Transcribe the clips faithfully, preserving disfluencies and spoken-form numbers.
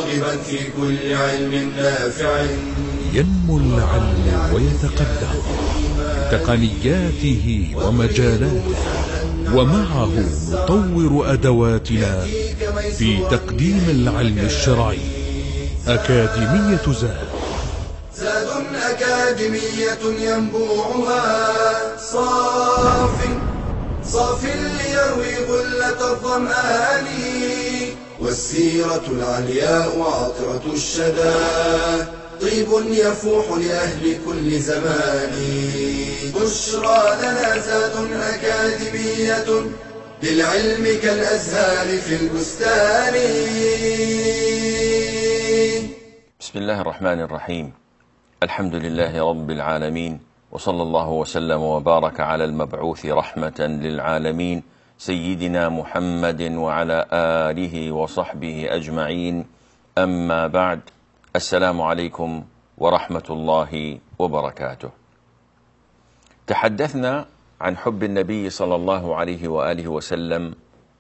راغبا في كل علم نافع. ينمو العلم ويتقدم بتقنياته ومجالاته، ومعه نطور أدواتنا في تقديم العلم الشرعي. أكاديمية زاد، زاد أكاديمية ينبوعها صاف صاف ليروي غلة الظمآن، والسيرة العلياء عطرة الشدى طيب يفوح لأهل كل زمان. بشرى لنا زاد أكاديمية للعلم كالأزهار في البستان. بسم الله الرحمن الرحيم. الحمد لله رب العالمين، وصلى الله وسلم وبارك على المبعوث رحمة للعالمين سيدنا محمد وعلى آله وصحبه أجمعين. أما بعد، السلام عليكم ورحمة الله وبركاته. تحدثنا عن حب النبي صلى الله عليه وآله وسلم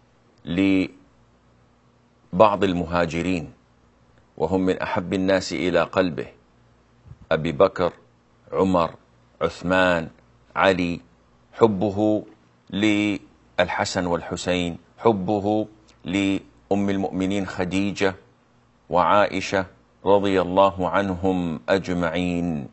لبعض المهاجرين، وهم من أحب الناس إلى قلبه: أبي بكر، عمر، عثمان، علي. حبه للحسن والحسين، حبه لأم المؤمنين خديجة وعائشة رضي الله عنهم أجمعين.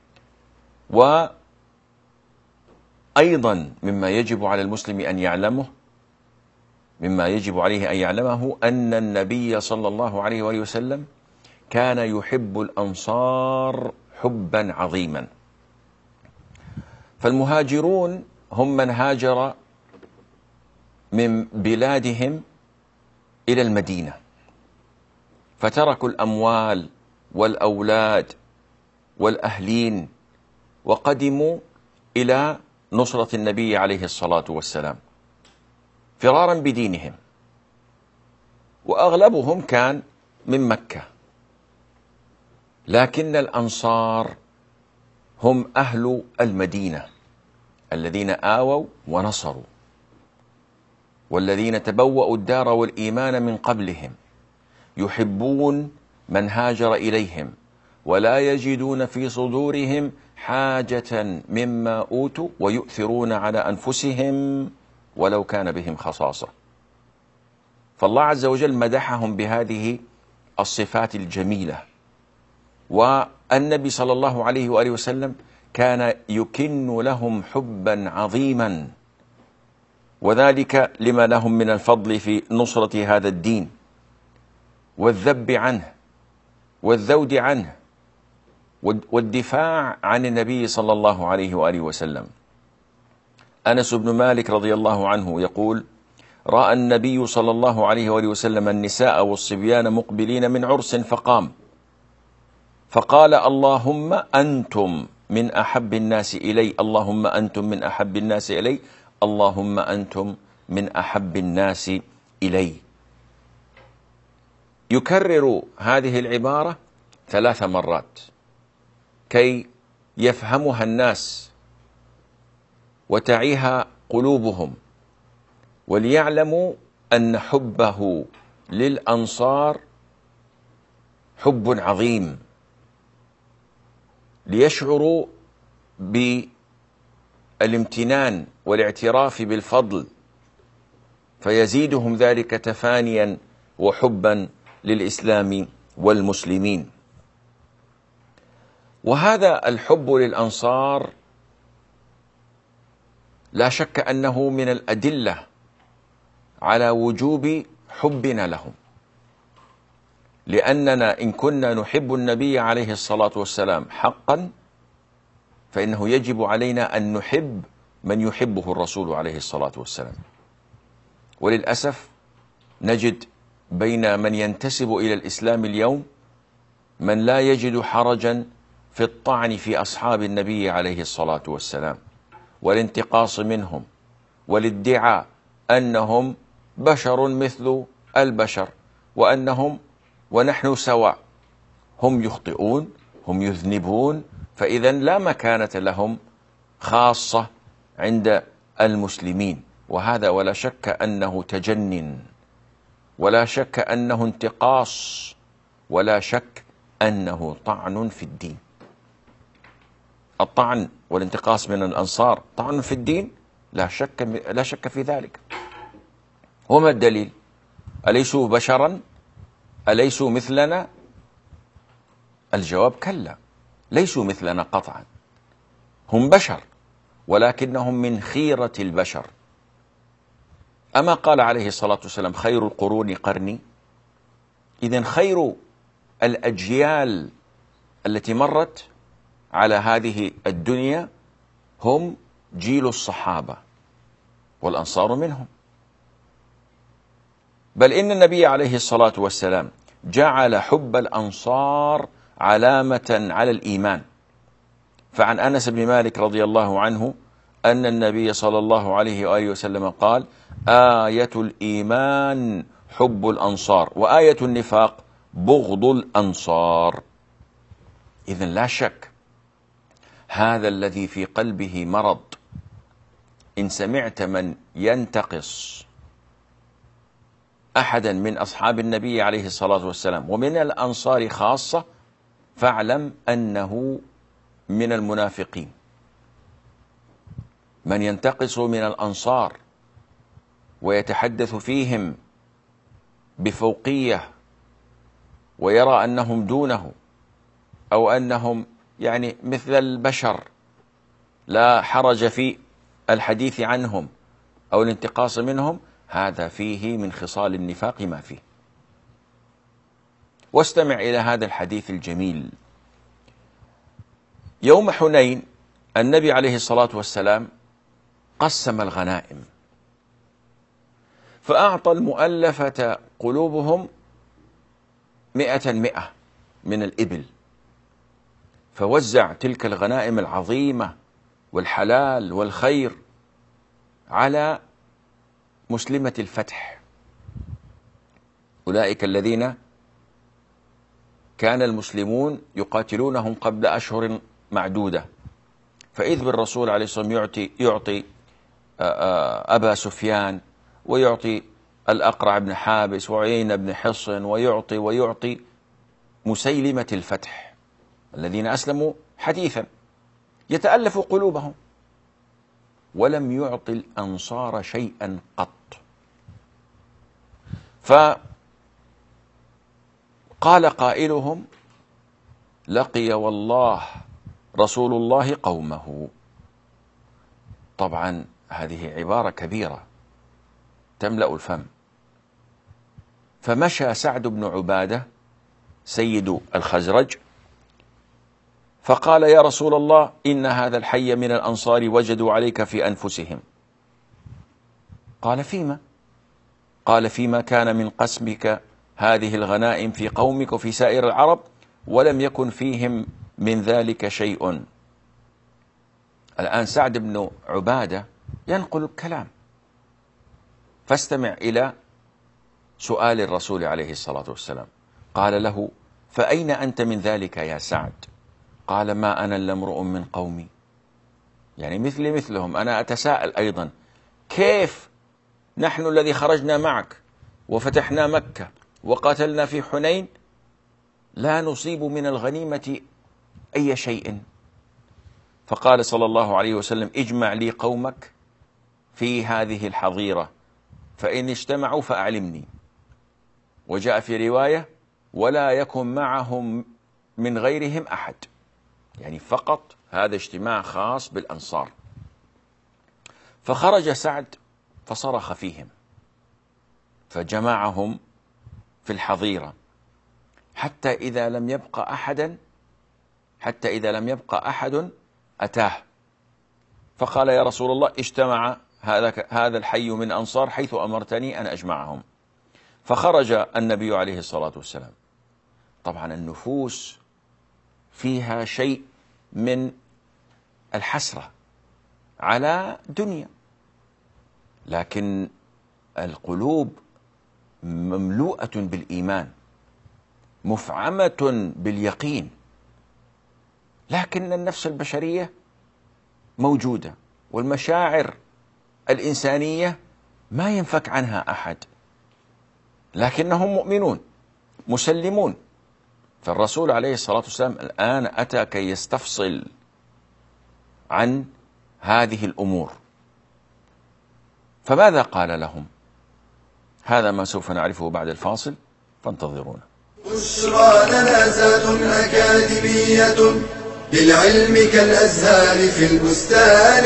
وأيضا مما يجب على المسلم أن يعلمه مما يجب عليه أن يعلمه أن النبي صلى الله عليه وآله وسلم كان يحب الأنصار حبا عظيما. فالمهاجرون هم من هاجر من بلادهم إلى المدينة، فتركوا الأموال والأولاد والأهلين وقدموا إلى نصرة النبي عليه الصلاة والسلام فرارا بدينهم، وأغلبهم كان من مكة. لكن الأنصار هم أهل المدينة الذين آووا ونصروا، والذين تبوأوا الدار والإيمان من قبلهم، يحبون من هاجر إليهم، ولا يجدون في صدورهم حاجة مما أوتوا، ويؤثرون على أنفسهم ولو كان بهم خصاصة. فالله عز وجل مدحهم بهذه الصفات الجميلة. والنبي صلى الله عليه وآله وسلم كان يكن لهم حبا عظيما، وذلك لما لهم من الفضل في نصرة هذا الدين والذب عنه والذود عنه والدفاع عن النبي صلى الله عليه وآله وسلم. أنس بن مالك رضي الله عنه يقول: رأى النبي صلى الله عليه وآله وسلم النساء والصبيان مقبلين من عرس فقام فقال: اللهم أنتم من أحب الناس إلي، اللهم أنتم من أحب الناس إلي، اللهم أنتم من أحب الناس إلي. يكرر هذه العبارة ثلاث مرات كي يفهمها الناس وتعيها قلوبهم، وليعلموا أن حبه للأنصار حب عظيم، ليشعروا بالامتنان والاعتراف بالفضل، فيزيدهم ذلك تفانيا وحبا للإسلام والمسلمين. وهذا الحب للأنصار لا شك أنه من الأدلة على وجوب حبنا لهم، لأننا إن كنا نحب النبي عليه الصلاة والسلام حقا، فإنه يجب علينا أن نحب من يحبه الرسول عليه الصلاة والسلام. وللأسف نجد بين من ينتسب إلى الإسلام اليوم من لا يجد حرجا في الطعن في أصحاب النبي عليه الصلاة والسلام، والانتقاص منهم، والادعاء أنهم بشر مثل البشر، وأنهم ونحن سواء، هم يخطئون، هم يذنبون، فإذا لا مكانة لهم خاصة عند المسلمين. وهذا ولا شك أنه تجنن، ولا شك أنه انتقاص، ولا شك أنه طعن في الدين. الطعن والانتقاص من الأنصار طعن في الدين، لا شك لا شك في ذلك. وما الدليل؟ أليسوا بشرا؟ أليسوا مثلنا؟ الجواب كلا، ليسوا مثلنا قطعا، هم بشر ولكنهم من خيرة البشر. أما قال عليه الصلاة والسلام خير القرون قرني؟ إذن خير الأجيال التي مرت على هذه الدنيا هم جيل الصحابة، والأنصار منهم. بل إن النبي عليه الصلاة والسلام جعل حب الأنصار علامة على الإيمان. فعن أنس بن مالك رضي الله عنه أن النبي صلى الله عليه وآله وسلم قال: آية الإيمان حب الأنصار، وآية النفاق بغض الأنصار. إذن لا شك هذا الذي في قلبه مرض، إن سمعت من ينتقص أحدا من أصحاب النبي عليه الصلاة والسلام ومن الأنصار خاصة، فاعلم أنه من المنافقين. من ينتقص من الأنصار ويتحدث فيهم بفوقية ويرى أنهم دونه أو أنهم يعني مثل البشر لا حرج في الحديث عنهم أو الانتقاص منهم، هذا فيه من خصال النفاق ما فيه. واستمع إلى هذا الحديث الجميل. يوم حنين النبي عليه الصلاة والسلام قسم الغنائم، فأعطى المؤلفة قلوبهم مئة مئة من الإبل، فوزع تلك الغنائم العظيمة والحلال والخير على مسلمة الفتح، أولئك الذين كان المسلمون يقاتلونهم قبل أشهر معدودة. فإذ بالرسول عليه الصلاة والسلام يعطي, يعطي أبا سفيان، ويعطي الأقرع بن حابس، وعيينة بن حصن، ويعطي ويعطي مسيلمة الفتح الذين أسلموا حديثا، يتألف قلوبهم، ولم يعطي الأنصار شيئا قط. فقال قائلهم: لقي والله رسول الله قومه. طبعا هذه عبارة كبيرة تملأ الفم. فمشى سعد بن عبادة سيد الخزرج فقال: يا رسول الله، إن هذا الحي من الأنصار وجدوا عليك في أنفسهم. قال: فيما؟ قال: فيما كان من قسمك هذه الغنائم في قومك وفي سائر العرب، ولم يكن فيهم من ذلك شيء. الآن سعد بن عبادة ينقل الكلام، فاستمع إلى سؤال الرسول عليه الصلاة والسلام. قال له: فأين أنت من ذلك يا سعد؟ قال: ما أنا إلا امرؤ من قومي، يعني مثلي مثلهم. أنا أتساءل أيضا، كيف نحن الذي خرجنا معك وفتحنا مكة وقاتلنا في حنين لا نصيب من الغنيمة أي شيء؟ فقال صلى الله عليه وسلم: اجمع لي قومك في هذه الحظيرة، فإن اجتمعوا فأعلمني. وجاء في رواية: ولا يكن معهم من غيرهم أحد، يعني فقط هذا اجتماع خاص بالأنصار. فخرج سعد فصرخ فيهم، فجمعهم في الحظيرة، حتى إذا لم يبق أحدا حتى إذا لم يبق أحد أتاه، فقال: يا رسول الله، اجتمع هذا هذا الحي من أنصار حيث أمرتني أن أجمعهم. فخرج النبي عليه الصلاة والسلام. طبعا النفوس فيها شيء من الحسرة على دنيا، لكن القلوب مملوءة بالإيمان، مفعمة باليقين، لكن النفس البشرية موجودة، والمشاعر الإنسانية ما ينفك عنها أحد، لكنهم مؤمنون مسلمون فالرسول عليه الصلاة والسلام الآن أتى كي يستفصل عن هذه الأمور. فماذا قال لهم؟ هذا ما سوف نعرفه بعد الفاصل، فانتظرونا. بشرى لنا زاد أكاديمية للعلم كالأزهار في البستان.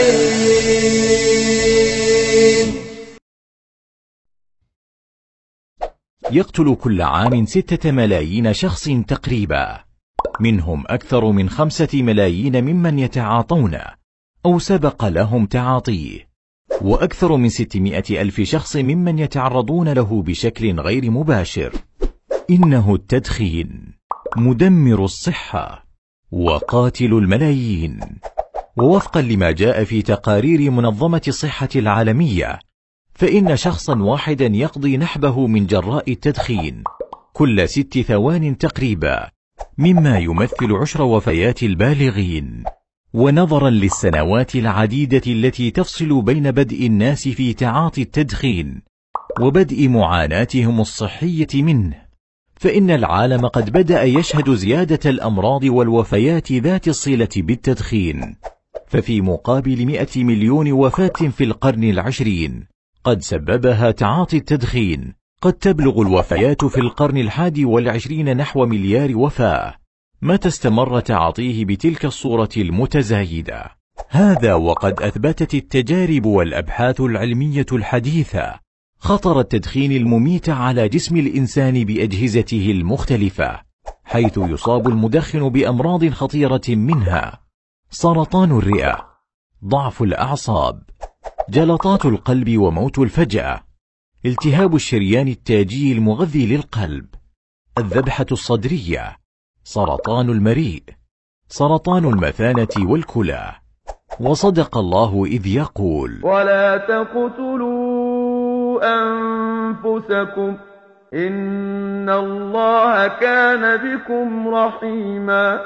يقتل كل عام ستة ملايين شخص تقريبا، منهم أكثر من خمسة ملايين ممن يتعاطون أو سبق لهم تعاطيه، وأكثر من ستمائة ألف شخص ممن يتعرضون له بشكل غير مباشر. إنه التدخين مدمر الصحة وقاتل الملايين. ووفقا لما جاء في تقارير منظمة الصحة العالمية، فإن شخصا واحدا يقضي نحبه من جراء التدخين كل ست ثوان تقريبا، مما يمثل عشر وفيات البالغين. ونظرا للسنوات العديدة التي تفصل بين بدء الناس في تعاطي التدخين وبدء معاناتهم الصحية منه، فإن العالم قد بدأ يشهد زيادة الأمراض والوفيات ذات الصلة بالتدخين. ففي مقابل مئة مليون وفاة في القرن العشرين قد سببها تعاطي التدخين، قد تبلغ الوفيات في القرن الحادي والعشرين نحو مليار وفاة متى استمر تعاطيه بتلك الصورة المتزايدة. هذا وقد أثبتت التجارب والأبحاث العلمية الحديثة خطر التدخين المميت على جسم الإنسان بأجهزته المختلفة، حيث يصاب المدخن بأمراض خطيرة منها سرطان الرئة، ضعف الأعصاب، جلطات القلب وموت الفجأة، التهاب الشريان التاجي المغذي للقلب، الذبحة الصدرية، سرطان المريء، سرطان المثانة والكلى. وصدق الله إذ يقول: ولا تقتلوا أنفسكم إن الله كان بكم رحيما.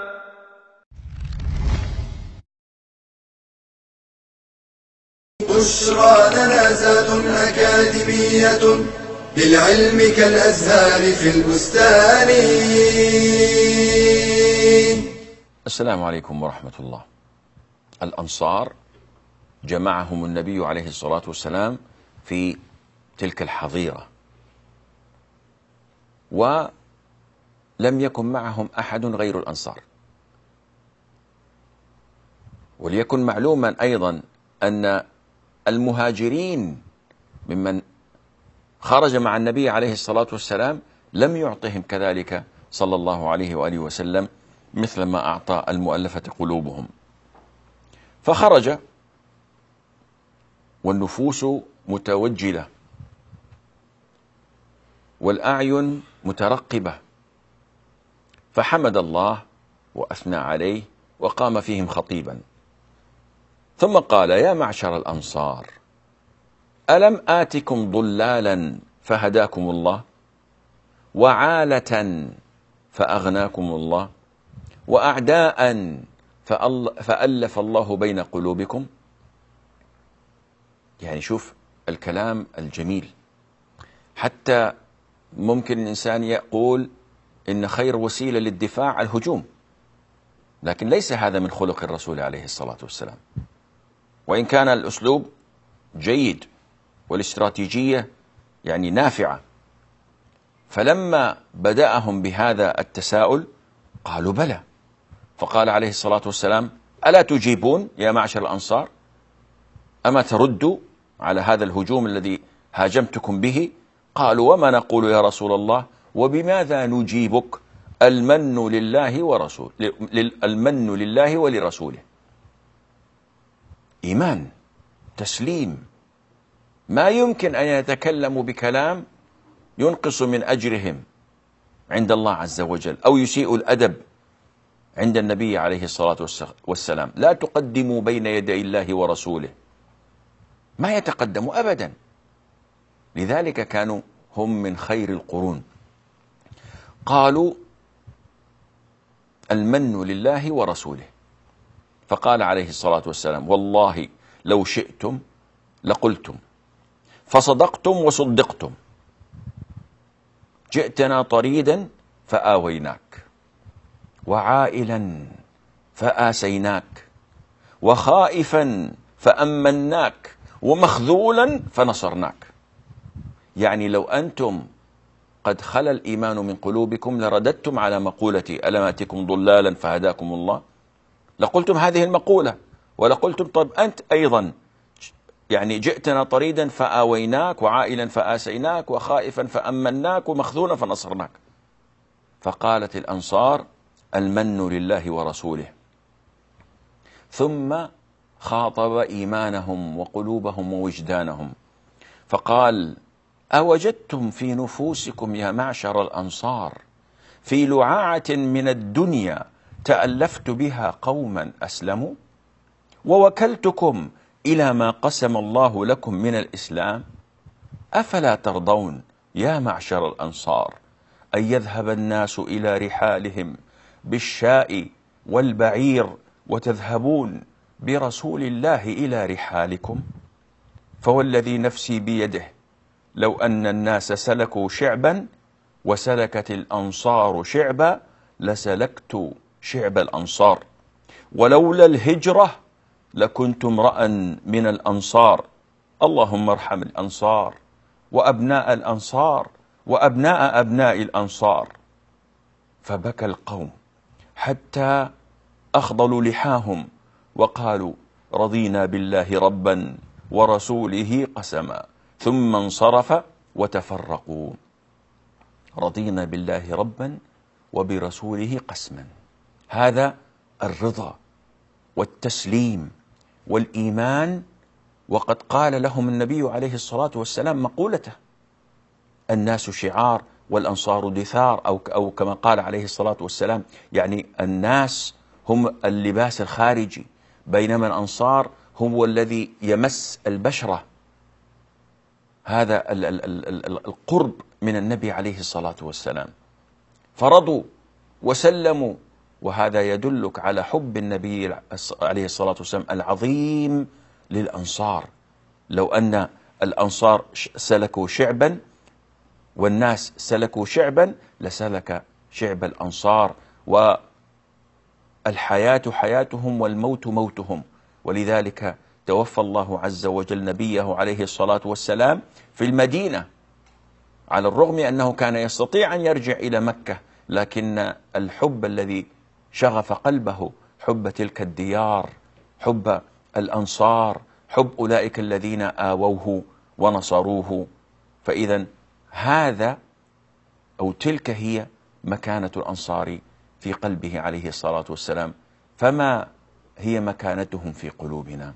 بشرى لنا زاد أكاديمية للعلم كالأزهار في البستان. السلام عليكم ورحمة الله. الأنصار جمعهم النبي عليه الصلاة والسلام في تلك الحظيرة، ولم يكن معهم أحد غير الأنصار. وليكن معلوما أيضا أن المهاجرين ممن خرج مع النبي عليه الصلاة والسلام لم يعطهم كذلك صلى الله عليه وآله وسلم مثل ما أعطى المؤلفة قلوبهم. فخرج والنفوس متوجلة والأعين مترقبة، فحمد الله وأثنى عليه وقام فيهم خطيبا، ثم قال: يا معشر الأنصار، ألم آتكم ضلالا فهداكم الله، وعالة فأغناكم الله، وأعداء فألف الله بين قلوبكم. يعني شوف الكلام الجميل. حتى ممكن الإنسان يقول إن خير وسيلة للدفاع الهجوم، لكن ليس هذا من خلق الرسول عليه الصلاة والسلام. وإن كان الأسلوب جيد والاستراتيجية يعني نافعة، فلما بدأهم بهذا التساؤل قالوا: بلى. فقال عليه الصلاة والسلام: ألا تجيبون يا معشر الأنصار؟ أما تردوا على هذا الهجوم الذي هاجمتكم به؟ قالوا: وما نقول يا رسول الله، وبماذا نجيبك؟ المن لله ورسول المن لله ولرسوله. إيمان، تسليم، ما يمكن أن يتكلموا بكلام ينقص من أجرهم عند الله عز وجل أو يسيء الأدب عند النبي عليه الصلاة والسلام. لا تقدموا بين يدي الله ورسوله، ما يتقدموا أبدا. لذلك كانوا هم من خير القرون. قالوا: المن لله ورسوله. فقال عليه الصلاة والسلام: والله لو شئتم لقلتم، فصدقتم وصدقتم، جئتنا طريدا فآويناك. وعائلا فآسيناك وخائفا فأمناك ومخذولا فنصرناك. يعني لو أنتم قد خلا الإيمان من قلوبكم لرددتم على مقولتي ألم آتكم ضلالا فهداكم الله، لقلتم هذه المقولة، ولقلتم طب أنت أيضا يعني جئتنا طريدا فآويناك وعائلا فآسيناك وخائفا فأمناك ومخذولا فنصرناك. فقالت الأنصار المن لله ورسوله، ثم خاطب إيمانهم وقلوبهم ووجدانهم فقال أوجدتم في نفوسكم يا معشر الأنصار في لعاعة من الدنيا تألفت بها قوما أسلموا ووكلتكم إلى ما قسم الله لكم من الإسلام، أفلا ترضون يا معشر الأنصار أن يذهب الناس إلى رحالهم بالشاء والبعير وتذهبون برسول الله إلى رحالكم؟ فوالذي نفسي بيده لو أن الناس سلكوا شعبا وسلكت الأنصار شعبا لسلكت شعب الأنصار، ولولا الهجرة لكنت امرأ من الأنصار، اللهم ارحم الأنصار وأبناء الأنصار وأبناء أبناء الأنصار. فبكى القوم حتى أخضلوا لحاهم وقالوا رضينا بالله ربا ورسوله قسما، ثم انصرف وتفرقوا. رضينا بالله ربا وبرسوله قسما، هذا الرضا والتسليم والإيمان. وقد قال لهم النبي عليه الصلاة والسلام مقولته الناس شعار والأنصار دثار، أو, أو كما قال عليه الصلاة والسلام يعني الناس هم اللباس الخارجي بينما الأنصار هو الذي يمس البشرة. هذا ال ال ال ال القرب من النبي عليه الصلاة والسلام، فرضوا وسلموا. وهذا يدلك على حب النبي عليه الصلاة والسلام العظيم للأنصار. لو أن الأنصار سلكوا شعبا والناس سلكوا شعبا لسلك شعب الأنصار، والحياة حياتهم والموت موتهم. ولذلك توفى الله عز وجل نبيه عليه الصلاة والسلام في المدينة، على الرغم أنه كان يستطيع أن يرجع إلى مكة، لكن الحب الذي شغف قلبه حب تلك الديار، حب الأنصار، حب أولئك الذين آووه ونصروه. فإذا هذا أو تلك هي مكانة الأنصار في قلبه عليه الصلاة والسلام. فما هي مكانتهم في قلوبنا؟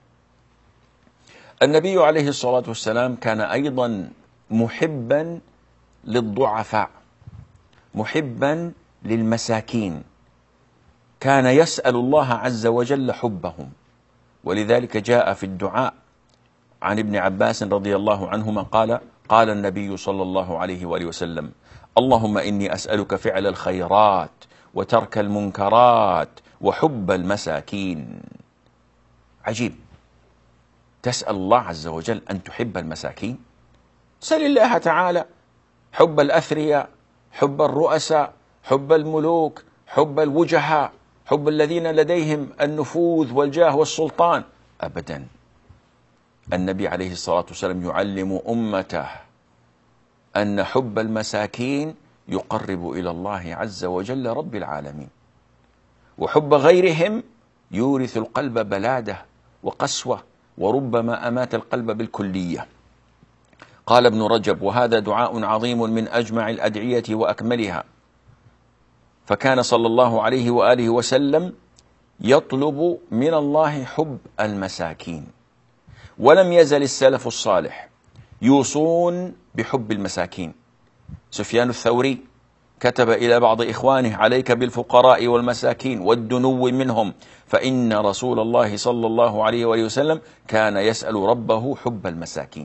النبي عليه الصلاة والسلام كان أيضا محبا للضعفاء، محبا للمساكين، كان يسأل الله عز وجل حبهم. ولذلك جاء في الدعاء عن ابن عباس رضي الله عنهما قال قال النبي صلى الله عليه وآله وسلم اللهم إني أسألك فعل الخيرات وترك المنكرات وحب المساكين. عجيب، تسأل الله عز وجل أن تحب المساكين؟ سل الله تعالى حب الأثرياء، حب الرؤساء، حب الملوك، حب الوجهاء، حب الذين لديهم النفوذ والجاه والسلطان. أبدا، النبي عليه الصلاة والسلام يعلم أمته أن حب المساكين يقرب إلى الله عز وجل رب العالمين، وحب غيرهم يورث القلب بلادة وقسوة، وربما أمات القلب بالكلية. قال ابن رجب وهذا دعاء عظيم من أجمع الأدعية وأكملها، فكان صلى الله عليه وآله وسلم يطلب من الله حب المساكين، ولم يزل السلف الصالح يوصون بحب المساكين. سفيان الثوري كتب إلى بعض إخوانه عليك بالفقراء والمساكين والدنو منهم، فإن رسول الله صلى الله عليه وآله وسلم كان يسأل ربه حب المساكين.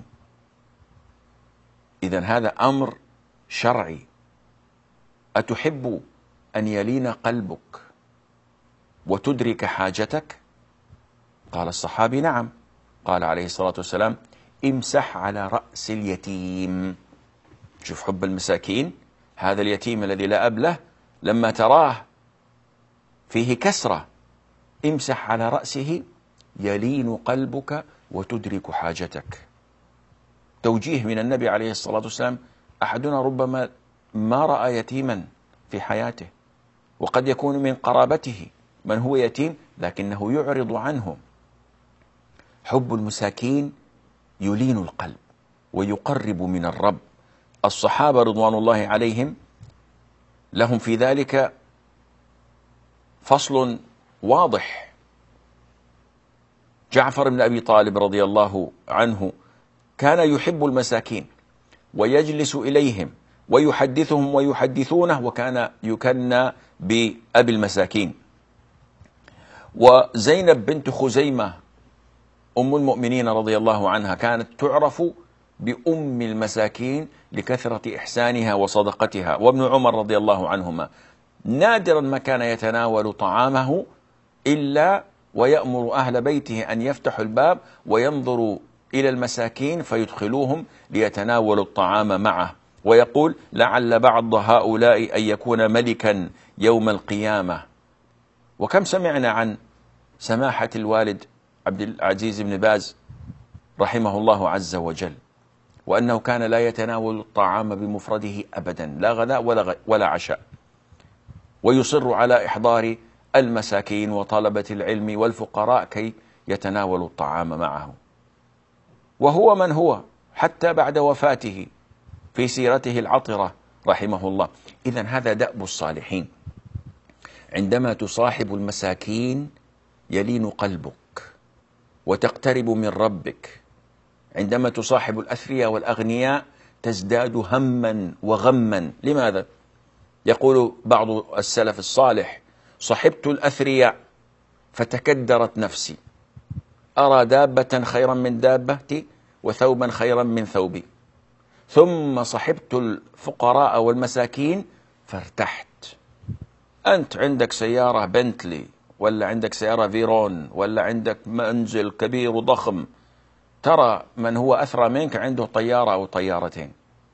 إذن هذا أمر شرعي. أتحب أن يلين قلبك وتدرك حاجتك؟ قال الصحابي نعم. قال عليه الصلاة والسلام امسح على رأس اليتيم. شوف حب المساكين، هذا اليتيم الذي لا أب له لما تراه فيه كسرة، امسح على رأسه يلين قلبك وتدرك حاجتك. توجيه من النبي عليه الصلاة والسلام. أحدنا ربما ما رأى يتيما في حياته، وقد يكون من قرابته من هو يتيم لكنه يعرض عنه. حب المساكين يلين القلب ويقرب من الرب. الصحابة رضوان الله عليهم لهم في ذلك فصل واضح. جعفر بن أبي طالب رضي الله عنه كان يحب المساكين ويجلس إليهم ويحدثهم ويحدثونه، وكان يكنى بأبي المساكين. وزينب بنت خزيمة أم المؤمنين رضي الله عنها كانت تعرف بأم المساكين لكثرة إحسانها وصدقتها. وابن عمر رضي الله عنهما نادرا ما كان يتناول طعامه إلا ويأمر أهل بيته أن يفتحوا الباب وينظروا إلى المساكين فيدخلوهم ليتناولوا الطعام معه، ويقول: لعل بعض هؤلاء أن يكون ملكا يوم القيامة. وكم سمعنا عن سماحة الوالد عبد العزيز بن باز رحمه الله عز وجل، وأنه كان لا يتناول الطعام بمفرده أبدا، لا غداء ولا, ولا عشاء، ويصر على إحضار المساكين وطلبة العلم والفقراء كي يتناولوا الطعام معه. وهو من هو حتى بعد وفاته في سيرته العطرة رحمه الله. إذن هذا دأب الصالحين. عندما تصاحب المساكين يلين قلبك وتقترب من ربك. عندما تصاحب الأثرياء والأغنياء تزداد هما وغما. لماذا؟ يقول بعض السلف الصالح: صحبت الأثرياء فتكدرت نفسي، أرى دابة خيرا من دابتي وثوبا خيرا من ثوبي، ثم صحبت الفقراء والمساكين فارتحت. أنت عندك سيارة بنتلي، ولا عندك سيارة فيرون، ولا عندك منزل كبير وضخم، ترى من هو أثرى منك عنده طيارة أو طيارتين،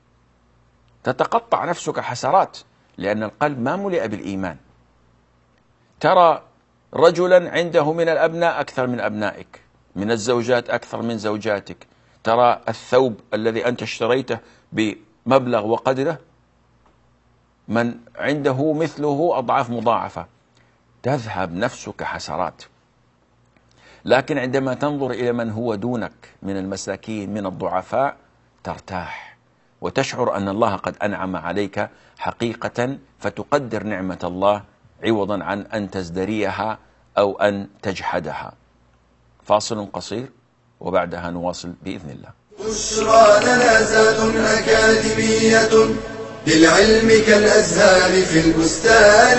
تتقطع نفسك حسرات لأن القلب ما ملئ بالإيمان. ترى رجلا عنده من الأبناء أكثر من أبنائك، من الزوجات أكثر من زوجاتك، ترى الثوب الذي أنت اشتريته بمبلغ وقدره من عنده مثله أضعاف مضاعفة، تذهب نفسك حسرات. لكن عندما تنظر إلى من هو دونك من المساكين من الضعفاء ترتاح وتشعر أن الله قد أنعم عليك حقيقة، فتقدر نعمة الله عوضا عن أن تزدريها أو أن تجحدها. فاصل قصير وبعدها نواصل بإذن الله. بشرى لنا زاد أكاديمية للعلم كالأزهار في البستان.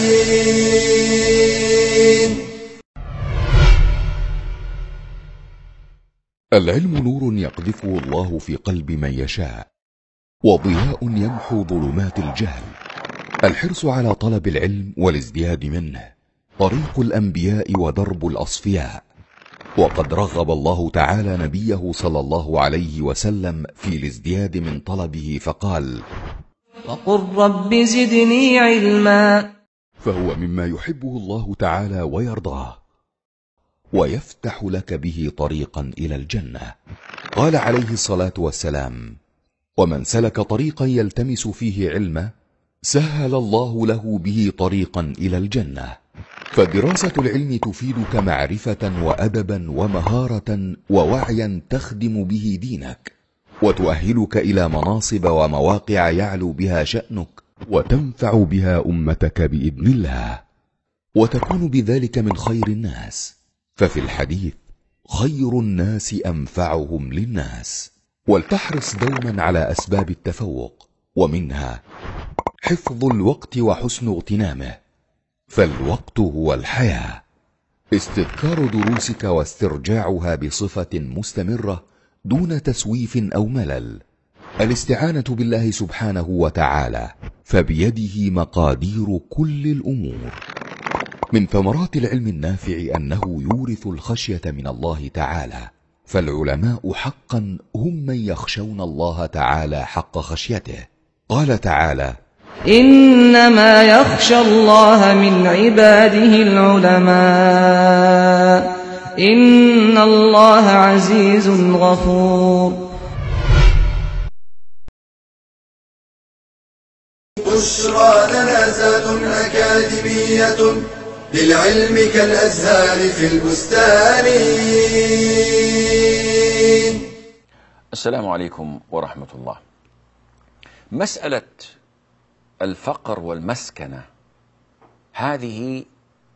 العلم نور يقذفه الله في قلب من يشاء، وضياء يمحو ظلمات الجهل. الحرص على طلب العلم والازدياد منه طريق الأنبياء ودرب الأصفياء. وقد رغب الله تعالى نبيه صلى الله عليه وسلم في الازدياد من طلبه فقال: وقل رب زدني علما. فهو مما يحبه الله تعالى ويرضاه، ويفتح لك به طريقا إلى الجنة. قال عليه الصلاة والسلام: ومن سلك طريقا يلتمس فيه علما سهل الله له به طريقا إلى الجنة. فدراسة العلم تفيدك معرفة وأدبا ومهارة ووعيا تخدم به دينك، وتؤهلك إلى مناصب ومواقع يعلو بها شأنك وتنفع بها أمتك بإذن الله، وتكون بذلك من خير الناس. ففي الحديث: خير الناس أنفعهم للناس. ولتحرص دوما على أسباب التفوق، ومنها حفظ الوقت وحسن اغتنامه، فالوقت هو الحياة. استذكار دروسك واسترجاعها بصفة مستمرة دون تسويف أو ملل. الاستعانة بالله سبحانه وتعالى، فبيده مقادير كل الأمور. من ثمرات العلم النافع أنه يورث الخشية من الله تعالى، فالعلماء حقا هم من يخشون الله تعالى حق خشيته. قال تعالى: إنما يخشى الله من عباده العلماء إن الله عزيز غفور. بشرى لنا زاد أكاديمية للعلم كالأزهار في البستان. السلام عليكم ورحمة الله. مسألة الفقر والمسكنة هذه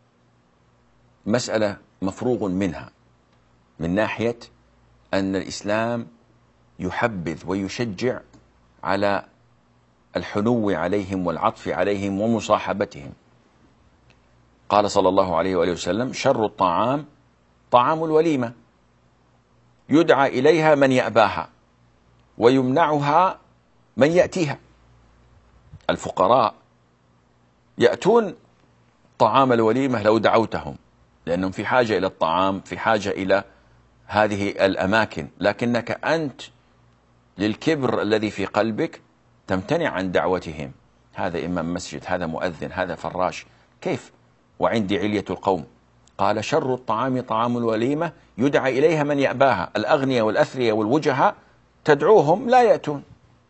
مسألة مفروغ منها، من ناحية أن الإسلام يحبذ ويشجع على الحنو عليهم والعطف عليهم ومصاحبتهم. قال صلى الله عليه وآله وسلم: شر الطعام طعام الوليمة، يدعى إليها من يأباها ويمنعها من يأتيها. الفقراء يأتون طعام الوليمة لو دعوتهم، لأنهم في حاجة إلى الطعام، في حاجة إلى هذه الأماكن، لكنك أنت للكبر الذي في قلبك تمتنع عن دعوتهم. هذا إمام مسجد، هذا مؤذن، هذا فراش، كيف وعندي علية القوم؟ قال: شر الطعام طعام الوليمة، يدعى إليها من يأباها. الأغنياء والأثرياء والوجهاء تدعوهم لا يأتون،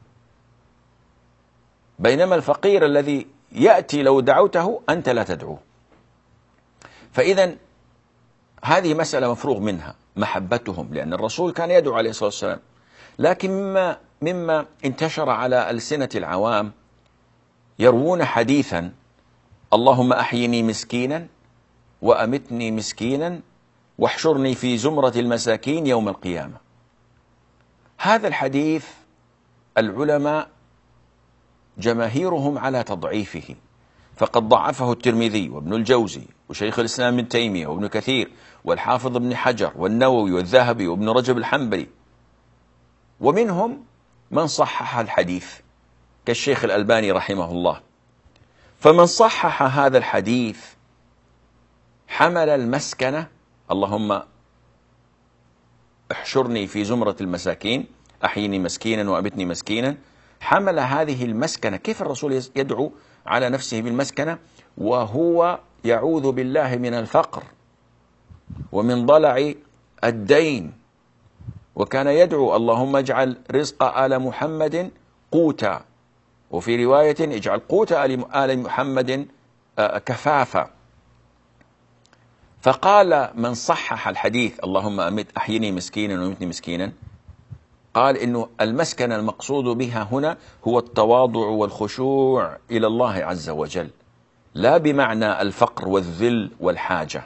بينما الفقير الذي يأتي لو دعوته أنت لا تدعوه. فإذا هذه مسألة مفروغ منها، محبتهم، لأن الرسول كان يدعو عليه الصلاة والسلام. لكن مما, مما انتشر على ألسنة العوام يروون حديثا: اللهم أحيني مسكينا وأمتني مسكينا واحشرني في زمرة المساكين يوم القيامة. هذا الحديث العلماء جماهيرهم على تضعيفه، فقد ضعفه الترمذي وابن الجوزي وشيخ الإسلام ابن تيمية وابن كثير والحافظ ابن حجر والنووي والذهبي وابن رجب الحنبلي، ومنهم من صحح الحديث كالشيخ الألباني رحمه الله. فمن صحح هذا الحديث حمل المسكنة، اللهم احشرني في زمرة المساكين، أحيني مسكينا وأمتني مسكينا، حمل هذه المسكنة. كيف الرسول يدعو على نفسه بالمسكنة وهو يعوذ بالله من الفقر ومن ضلع الدين؟ وكان يدعو: اللهم اجعل رزق آل محمد قوتا، وفي رواية اجعل قوت آل محمد كفافا. فقال من صحح الحديث اللهم أمت أحيني مسكينا وأمتني مسكينا، قال إنه المسكنة المقصود بها هنا هو التواضع والخشوع إلى الله عز وجل، لا بمعنى الفقر والذل والحاجة.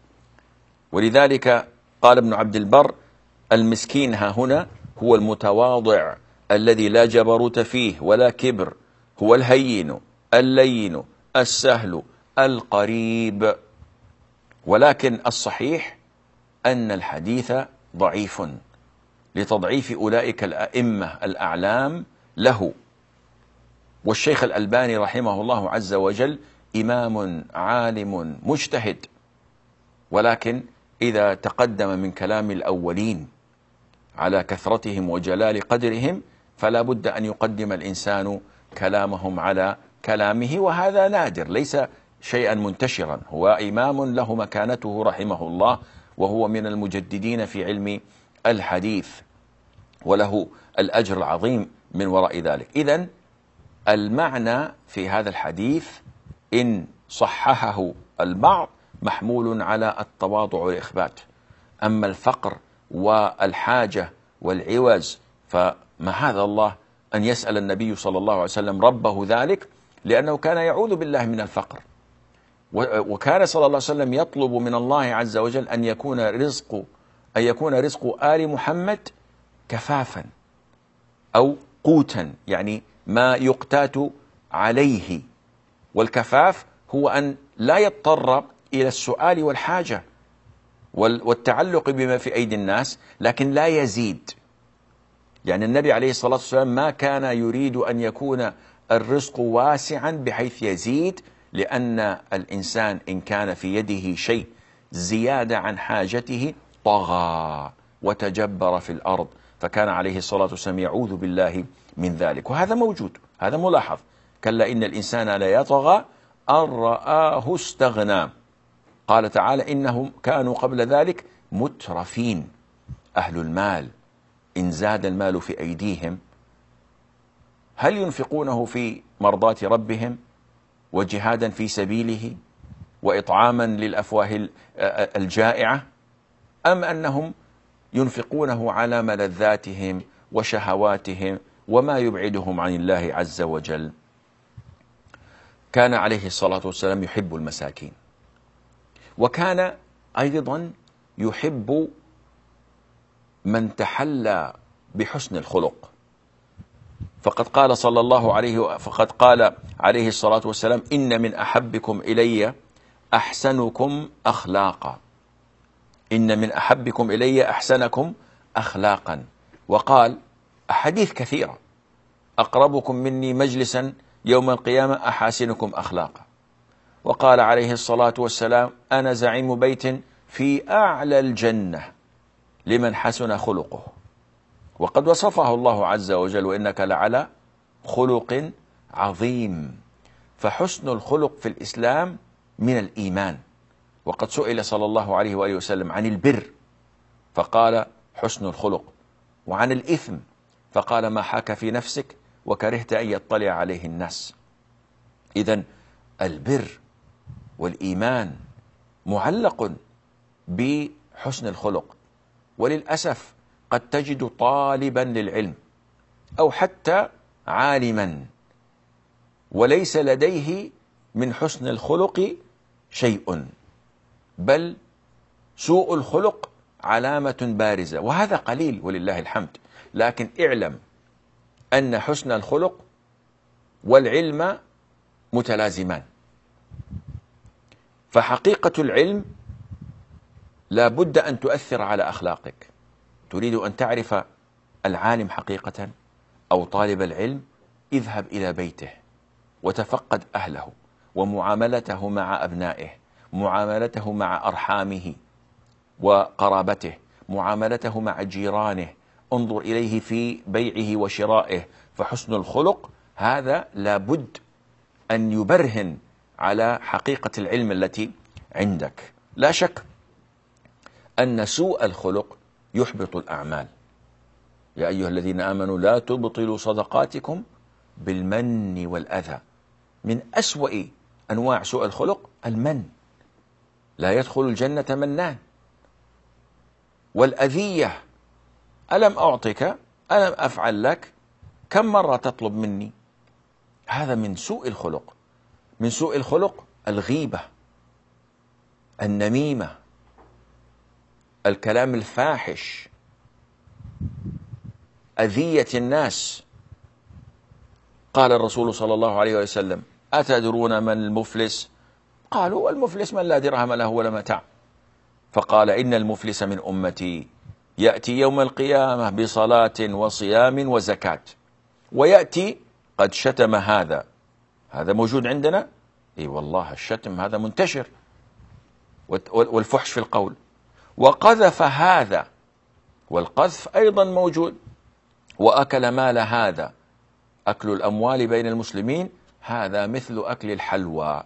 ولذلك قال ابن عبد البر: المسكين ها هنا هو المتواضع الذي لا جبروت فيه ولا كبر، هو الهين اللين السهل القريب. ولكن الصحيح أن الحديث ضعيف لتضعيف أولئك الأئمة الأعلام له. والشيخ الألباني رحمه الله عز وجل إمام عالم مجتهد، ولكن إذا تقدم من كلام الأولين على كثرتهم وجلال قدرهم فلا بد أن يقدم الإنسان كلامهم على كلامه، وهذا نادر، ليس شيئا منتشرا. هو إمام له مكانته رحمه الله، وهو من المجددين في علم الحديث، وله الأجر العظيم من وراء ذلك. إذن المعنى في هذا الحديث إن صححه البعض محمول على التواضع والإخبات. أما الفقر والحاجة والعوز فمعاذ الله أن يسأل النبي صلى الله عليه وسلم ربه ذلك، لأنه كان يعوذ بالله من الفقر، وكان صلى الله عليه وسلم يطلب من الله عز وجل أن يكون رزق أن يكون رزق آل محمد كفافا أو قوتا، يعني ما يقتات عليه. والكفاف هو أن لا يضطر إلى السؤال والحاجة والتعلق بما في أيدي الناس، لكن لا يزيد. يعني النبي عليه الصلاة والسلام ما كان يريد أن يكون الرزق واسعا بحيث يزيد، لأن الإنسان إن كان في يده شيء زيادة عن حاجته طغى وتجبر في الأرض، فكان عليه الصلاة والسلام يعوذ بالله من ذلك. وهذا موجود، هذا ملاحظ كلا إن الإنسان ليطغى أن رآه استغنى. قال تعالى إنهم كانوا قبل ذلك مترفين، أهل المال. إن زاد المال في أيديهم هل ينفقونه في مرضاة ربهم وجهادا في سبيله وإطعاما للأفواه الجائعة، أم أنهم ينفقونه على ملذاتهم وشهواتهم وما يبعدهم عن الله عز وجل؟ كان عليه الصلاة والسلام يحب المساكين، وكان أيضا يحب من تحلى بحسن الخلق. فقد قال صلى الله عليه فقد قال عليه الصلاة والسلام إن من أحبكم إلي أحسنكم أخلاقا، إن من أحبكم إلي أحسنكم أخلاقا. وقال أحاديث كثيرة: أقربكم مني مجلسا يوم القيامة أحاسنكم أخلاقا. وقال عليه الصلاة والسلام أنا زعيم بيت في أعلى الجنة لمن حسن خلقه. وقد وصفه الله عز وجل وإنك لعلى خلق عظيم. فحسن الخلق في الإسلام من الإيمان. وقد سئل صلى الله عليه وآله وسلم عن البر فقال حسن الخلق، وعن الإثم فقال ما حاك في نفسك وكرهت أن يطلع عليه الناس. إذن البر والإيمان معلق بحسن الخلق. وللأسف قد تجد طالبا للعلم أو حتى عالما وليس لديه من حسن الخلق شيء، بل سوء الخلق علامة بارزة، وهذا قليل ولله الحمد. لكن اعلم أن حسن الخلق والعلم متلازمان. فحقيقة العلم لا بد أن تؤثر على أخلاقك. تريد أن تعرف العالم حقيقة أو طالب العلم، اذهب إلى بيته وتفقد أهله ومعاملته مع أبنائه، معاملته مع أرحامه وقرابته، معاملته مع جيرانه، انظر إليه في بيعه وشرائه. فحسن الخلق هذا لابد أن يبرهن على حقيقة العلم التي عندك. لا شك أن سوء الخلق يحبط الأعمال. يا أيها الذين آمنوا لا تبطلوا صدقاتكم بالمن والأذى. من أسوأ أنواع سوء الخلق المن، لا يدخل الجنة منان. والأذية، ألم أعطك، ألم أفعل لك، كم مرة تطلب مني. هذا من سوء الخلق. من سوء الخلق الغيبة، النميمة، الكلام الفاحش، أذية الناس. قال الرسول صلى الله عليه وسلم أتدرون من المفلس؟ قالوا المفلس من لا درهم له ولا متاع. فقال إن المفلس من أمتي يأتي يوم القيامة بصلاة وصيام وزكاة، ويأتي قد شتم هذا. هذا موجود عندنا؟ إي والله الشتم هذا منتشر، والفحش في القول. وقذف هذا، والقذف أيضا موجود. وأكل مال هذا، أكل الأموال بين المسلمين هذا مثل أكل الحلوى.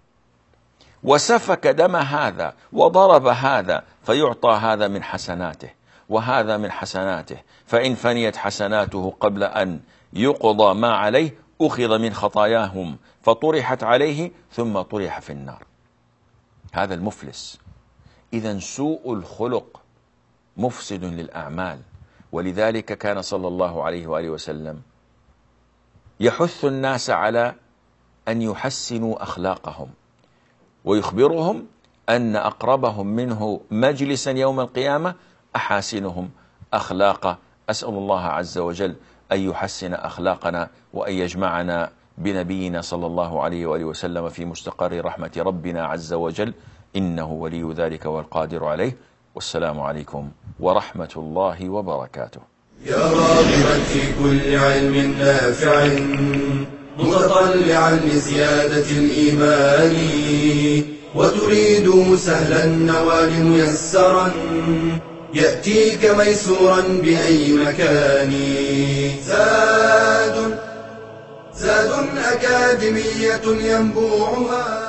وسفك دم هذا، وضرب هذا، فيعطى هذا من حسناته وهذا من حسناته، فإن فنيت حسناته قبل أن يقضى ما عليه أخذ من خطاياهم فطرحت عليه ثم طرح في النار. هذا المفلس. إذن سوء الخلق مفسد للأعمال. ولذلك كان صلى الله عليه وآله وسلم يحث الناس على أن يحسنوا أخلاقهم، ويخبرهم أن أقربهم منه مجلسا يوم القيامة أحاسنهم أخلاقا. أسأل الله عز وجل أن يحسن أخلاقنا وأن يجمعنا بنبينا صلى الله عليه وآله وسلم في مستقر رحمة ربنا عز وجل، إنه ولي ذلك والقادر عليه. والسلام عليكم ورحمة الله وبركاته. يا راغبا في كل علم نافع متطلعا لزيادة الإيمان، وتريد سهلا النوال ميسرا يأتيك ميسورا بأي مكان. زاد زاد أكاديمية ينبوعها